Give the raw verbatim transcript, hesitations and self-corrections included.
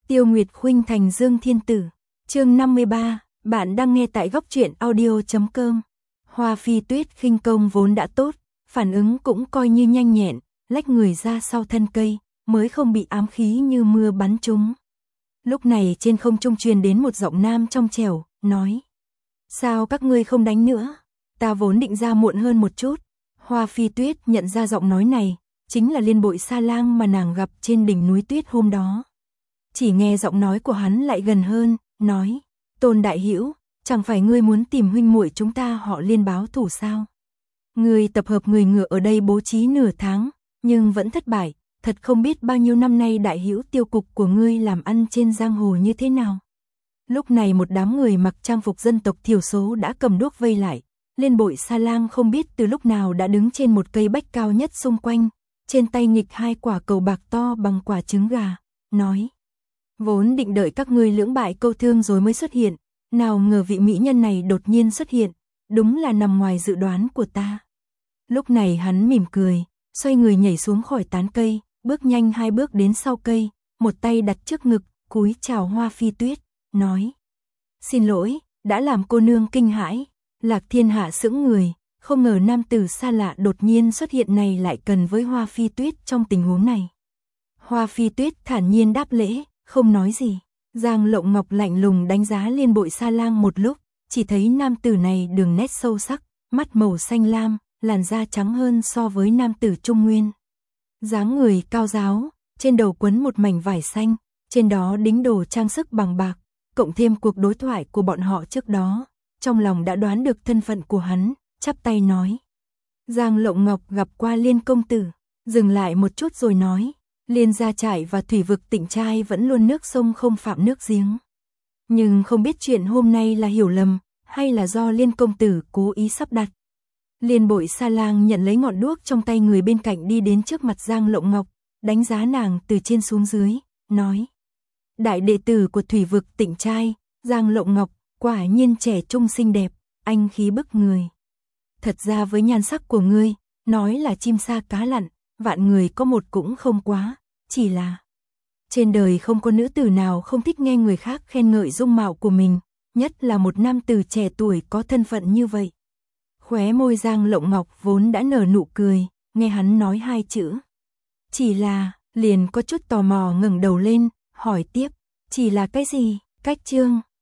Tiêu Nguyệt khuynh thành Dương Thiên Tử. Chương năm mươi ba, bạn đang nghe tại góc truyện audio chấm com. Hoa Phi Tuyết khinh công vốn đã tốt, phản ứng cũng coi như nhanh nhẹn, lách người ra sau thân cây, mới không bị ám khí như mưa bắn trúng. Lúc này trên không trung truyền đến một giọng nam trong trẻo, nói: "Sao các ngươi không đánh nữa? Ta vốn định ra muộn hơn một chút." Hoa Phi Tuyết nhận ra giọng nói này, chính là Liên Bội Sa Lang mà nàng gặp trên đỉnh núi tuyết hôm đó. Chỉ nghe giọng nói của hắn lại gần hơn, nói: "Tôn đại hữu, chẳng phải ngươi muốn tìm huynh muội chúng ta họ Liên báo thù sao? Ngươi tập hợp người ngựa ở đây bố trí nửa tháng, nhưng vẫn thất bại, thật không biết bao nhiêu năm nay đại hữu tiêu cục của ngươi làm ăn trên giang hồ như thế nào." Lúc này một đám người mặc trang phục dân tộc thiểu số đã cầm đuốc vây lại. Liên Bội Sa Lang không biết từ lúc nào đã đứng trên một cây bách cao nhất xung quanh, trên tay nghịch hai quả cầu bạc to bằng quả trứng gà, nói: "Vốn định đợi các ngươi lưỡng bại câu thương rồi mới xuất hiện, nào ngờ vị mỹ nhân này đột nhiên xuất hiện, đúng là nằm ngoài dự đoán của ta." Lúc này hắn mỉm cười, xoay người nhảy xuống khỏi tán cây, bước nhanh hai bước đến sau cây, một tay đặt trước ngực, cúi chào Hoa Phi Tuyết, nói: "Xin lỗi, đã làm cô nương kinh hãi." Lạc Thiên Hạ sững người, không ngờ nam tử xa lạ đột nhiên xuất hiện này lại cần với Hoa Phi Tuyết trong tình huống này. Hoa Phi Tuyết thản nhiên đáp lễ, không nói gì. Giang Lộng Ngọc lạnh lùng đánh giá Liên Bội Sa Lang một lúc, chỉ thấy nam tử này đường nét sâu sắc, mắt màu xanh lam, làn da trắng hơn so với nam tử Trung Nguyên. Dáng người cao ráo, trên đầu quấn một mảnh vải xanh, trên đó đính đồ trang sức bằng bạc, cộng thêm cuộc đối thoại của bọn họ trước đó, trong lòng đã đoán được thân phận của hắn, chắp tay nói: "Giang Lộng Ngọc gặp qua Liên công tử." Dừng lại một chút rồi nói: "Liên gia trại và thủy vực Tịnh Trai vẫn luôn nước sông không phạm nước giếng. Nhưng không biết chuyện hôm nay là hiểu lầm, hay là do Liên công tử cố ý sắp đặt." Liên Bội Sa Lang nhận lấy ngọn đuốc trong tay người bên cạnh đi đến trước mặt Giang Lộng Ngọc, đánh giá nàng từ trên xuống dưới, nói: "Đại đệ tử của thủy vực Tịnh Trai, Giang Lộng Ngọc, quả nhiên trẻ trung xinh đẹp, anh khí bức người. Thật ra với nhan sắc của ngươi, nói là chim sa cá lặn, vạn người có một cũng không quá, chỉ là trên đời không có nữ tử nào không thích nghe người khác khen ngợi dung mạo của mình, nhất là một nam tử trẻ tuổi có thân phận như vậy." Khóe môi Giang Lộng Ngọc vốn đã nở nụ cười, nghe hắn nói hai chữ "chỉ là", liền có chút tò mò ngẩng đầu lên, hỏi tiếp: "Chỉ là cái gì?" Cách chương